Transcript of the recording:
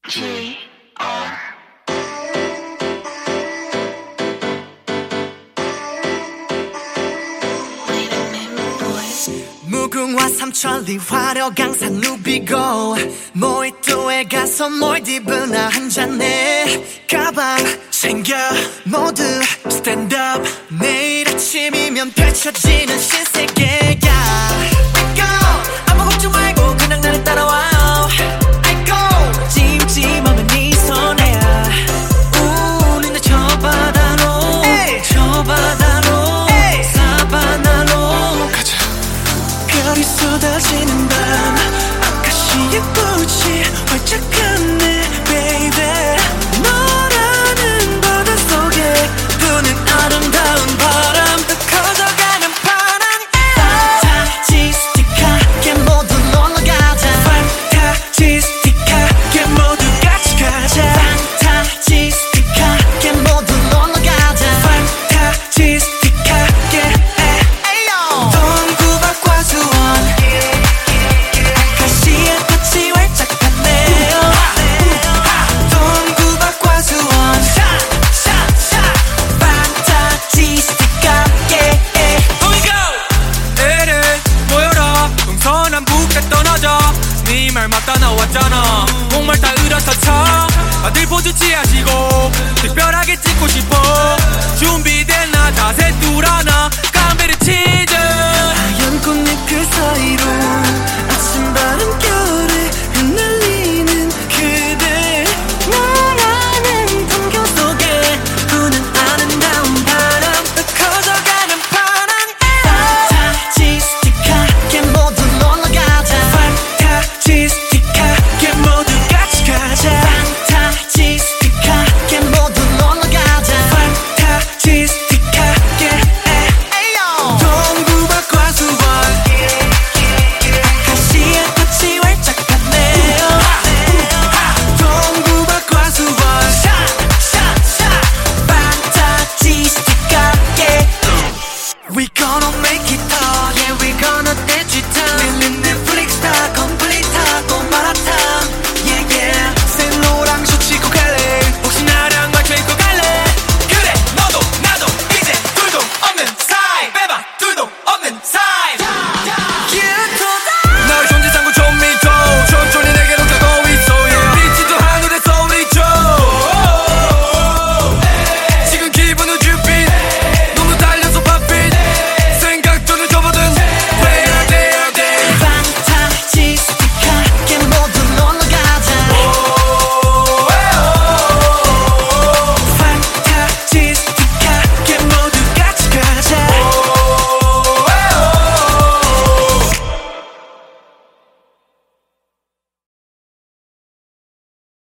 무궁화 삼천리 화려강산 누비고 모히또에 가서 몰디브나 한잔해. 가방 챙겨 모두 스탠드업. 내일 아침이면 펼쳐지는 신세계야. Go 아무 걱정 말고 그냥 나를 따라와요. I go 찜찜하면 네 손에야. 우리는 저 바다로 저 바다로 사바나로 가자. 별이 쏟아지는 밤 아카시아 꽃이 활짝 피었네 baby. 너라는 바다 속에 부는 아름다운 바람 커져가는 파란 판타지스틱하게 모두 놀러가자. 판타지스틱하게 모두 같이 가자. 판타지스틱하게 모두 놀러가자. 판타지스틱하게 동구박과 수원 아카시아 꽃이 활짝 폈네요. 동구박과 수원 판타지스틱하게. Here we go. 에레 모여라 동서남북에 떠나자. 네 말 맞다 나왔잖아. 목말 다 으려서 차 다들 포즈 취하시고 특별하게 찍고 싶어. 준비됐나 자세 뚜라나 깜베르 치즈. 하얀 꽃잎 그 사이로 아침 바람 겨울